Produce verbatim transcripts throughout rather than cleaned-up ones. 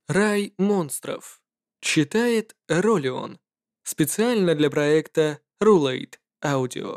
Рай монстров. Читает Ролион. Специально для проекта Rulate Audio.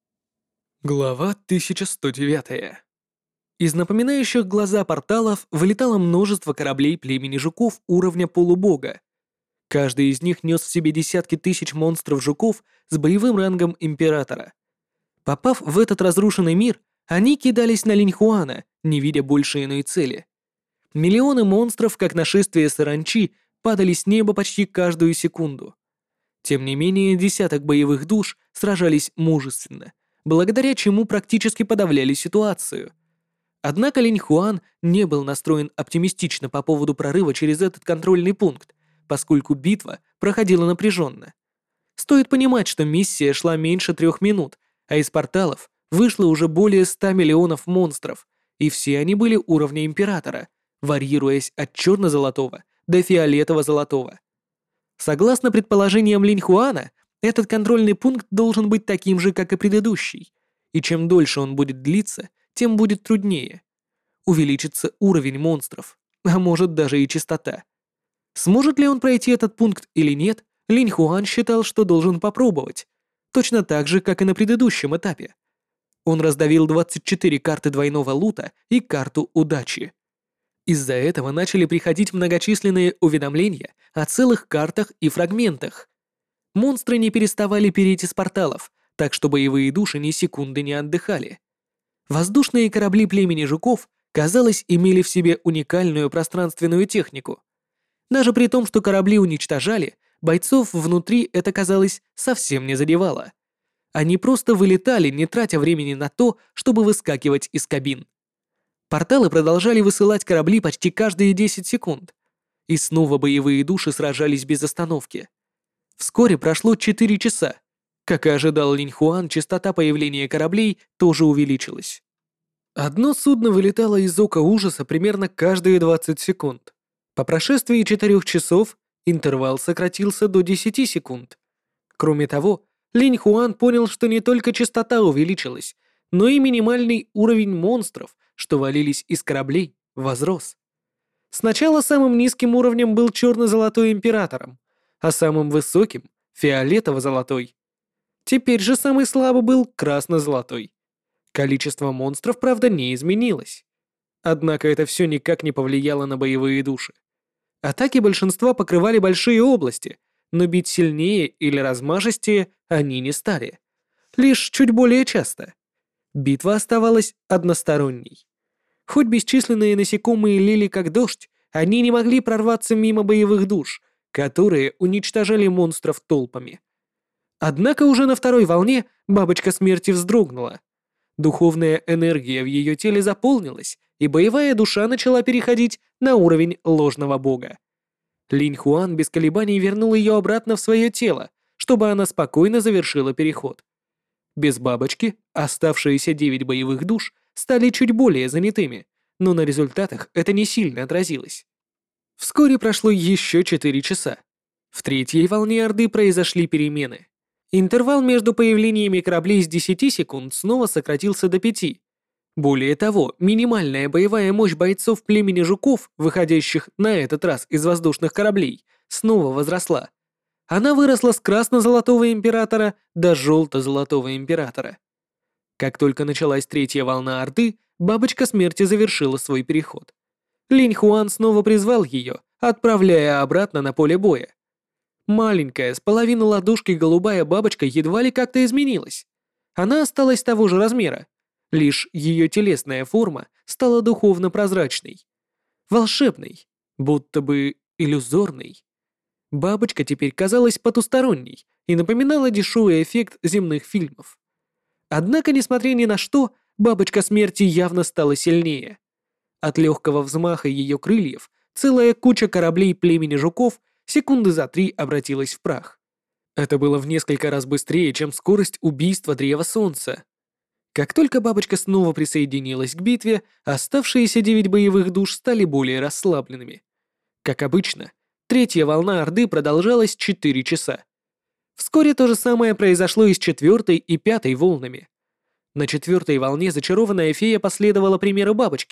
Глава тысяча сто девять. Из напоминающих глаза порталов вылетало множество кораблей племени жуков уровня полубога. Каждый из них нес в себе десятки тысяч монстров-жуков с боевым рангом Императора. Попав в этот разрушенный мир, они кидались на Линьхуана, не видя больше иной цели. Миллионы монстров, как нашествие саранчи, падали с неба почти каждую секунду. Тем не менее, десяток боевых душ сражались мужественно, благодаря чему практически подавляли ситуацию. Однако Линьхуан не был настроен оптимистично по поводу прорыва через этот контрольный пункт, поскольку битва проходила напряженно. Стоит понимать, что миссия шла меньше трех минут, а из порталов вышло уже более ста миллионов монстров, и все они были уровня Императора, варьируясь от черно-золотого до фиолетово-золотого. Согласно предположениям Линьхуана, этот контрольный пункт должен быть таким же, как и предыдущий, и чем дольше он будет длиться, тем будет труднее. Увеличится уровень монстров, а может даже и частота. Сможет ли он пройти этот пункт или нет, Линьхуан считал, что должен попробовать, точно так же, как и на предыдущем этапе. Он раздавил двадцать четыре карты двойного лута и карту удачи. Из-за этого начали приходить многочисленные уведомления о целых картах и фрагментах. Монстры не переставали переть из порталов, так что боевые души ни секунды не отдыхали. Воздушные корабли племени жуков, казалось, имели в себе уникальную пространственную технику. Даже при том, что корабли уничтожали, бойцов внутри это, казалось, совсем не задевало. Они просто вылетали, не тратя времени на то, чтобы выскакивать из кабин. Порталы продолжали высылать корабли почти каждые десять секунд. И снова боевые души сражались без остановки. Вскоре прошло четыре часа. Как и ожидал Линьхуан, частота появления кораблей тоже увеличилась. Одно судно вылетало из Ока Ужаса примерно каждые двадцать секунд. По прошествии четырёх часов интервал сократился до десяти секунд. Кроме того, Линьхуан понял, что не только частота увеличилась, но и минимальный уровень монстров, что валились из кораблей, возрос. Сначала самым низким уровнем был черно-золотой императором, а самым высоким — фиолетово-золотой. Теперь же самый слабый был красно-золотой. Количество монстров, правда, не изменилось. Однако это все никак не повлияло на боевые души. Атаки большинства покрывали большие области, но бить сильнее или размашистее они не стали. Лишь чуть более часто. Битва оставалась односторонней. Хоть бесчисленные насекомые лили как дождь, они не могли прорваться мимо боевых душ, которые уничтожали монстров толпами. Однако уже на второй волне бабочка смерти вздрогнула. Духовная энергия в ее теле заполнилась, и боевая душа начала переходить на уровень ложного бога. Линьхуан без колебаний вернул ее обратно в свое тело, чтобы она спокойно завершила переход. Без бабочки оставшиеся девять боевых душ стали чуть более занятыми, но на результатах это не сильно отразилось. Вскоре прошло еще четыре часа. В третьей волне Орды произошли перемены. Интервал между появлениями кораблей с десяти секунд снова сократился до пяти. Более того, минимальная боевая мощь бойцов племени жуков, выходящих на этот раз из воздушных кораблей, снова возросла. Она выросла с красно-золотого императора до желто-золотого императора. Как только началась третья волна Орды, бабочка смерти завершила свой переход. Линьхуан снова призвал ее, отправляя обратно на поле боя. Маленькая, с половины ладошки голубая бабочка едва ли как-то изменилась. Она осталась того же размера, лишь ее телесная форма стала духовно прозрачной. Волшебной, будто бы иллюзорной. Бабочка теперь казалась потусторонней и напоминала дешевый эффект земных фильмов. Однако, несмотря ни на что, бабочка смерти явно стала сильнее. От легкого взмаха ее крыльев целая куча кораблей племени жуков секунды за три обратилась в прах. Это было в несколько раз быстрее, чем скорость убийства Древа Солнца. Как только бабочка снова присоединилась к битве, оставшиеся девять боевых душ стали более расслабленными. Как обычно, третья волна Орды продолжалась четыре часа. Вскоре то же самое произошло и с четвертой и пятой волнами. На четвертой волне зачарованная фея последовала примеру бабочки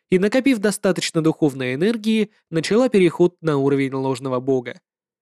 и, накопив достаточно духовной энергии, начала переход на уровень ложного бога.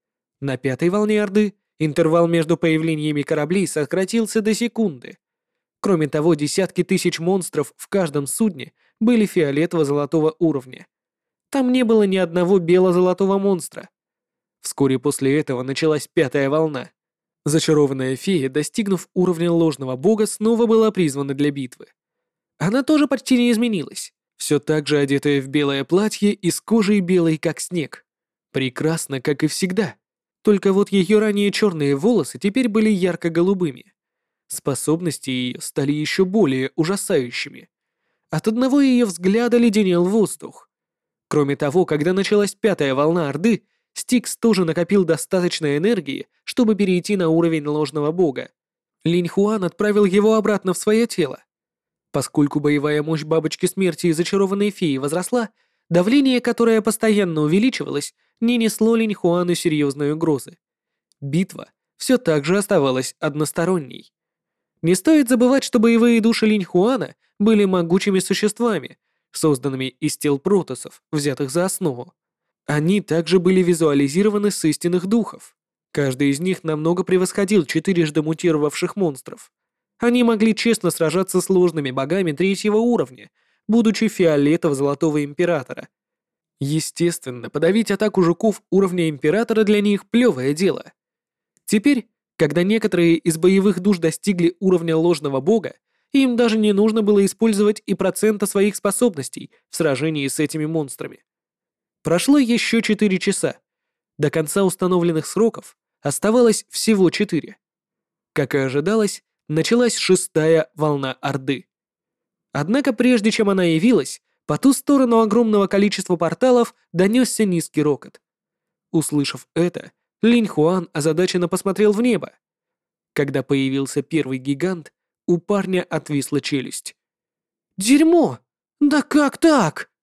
На пятой волне Орды интервал между появлениями кораблей сократился до секунды. Кроме того, десятки тысяч монстров в каждом судне были фиолетово-золотого уровня. Там не было ни одного бело-золотого монстра. Вскоре после этого началась пятая волна. Зачарованная фея, достигнув уровня ложного бога, снова была призвана для битвы. Она тоже почти не изменилась, все так же одетая в белое платье и с кожей белой, как снег. Прекрасно, как и всегда. Только вот ее ранее черные волосы теперь были ярко-голубыми. Способности ее стали еще более ужасающими. От одного ее взгляда леденел воздух. Кроме того, когда началась пятая волна Орды, Стикс тоже накопил достаточно энергии, чтобы перейти на уровень ложного бога. Линь Хуан отправил его обратно в свое тело. Поскольку боевая мощь бабочки смерти и зачарованной феи возросла, давление, которое постоянно увеличивалось, не несло Линь Хуану серьезной угрозы. Битва все так же оставалась односторонней. Не стоит забывать, что боевые души Линь Хуана были могучими существами, созданными из тел протоссов, взятых за основу. Они также были визуализированы с истинных духов. Каждый из них намного превосходил четырежды мутировавших монстров. Они могли честно сражаться с ложными богами третьего уровня, будучи фиолетово-золотого императора. Естественно, подавить атаку жуков уровня императора для них плевое дело. Теперь, когда некоторые из боевых душ достигли уровня ложного бога, им даже не нужно было использовать и процента своих способностей в сражении с этими монстрами. Прошло еще четыре часа. До конца установленных сроков оставалось всего четыре. Как и ожидалось, началась шестая волна Орды. Однако прежде чем она явилась, по ту сторону огромного количества порталов донесся низкий рокот. Услышав это, Линь Хуан озадаченно посмотрел в небо. Когда появился первый гигант, у парня отвисла челюсть. «Дерьмо! Да как так?»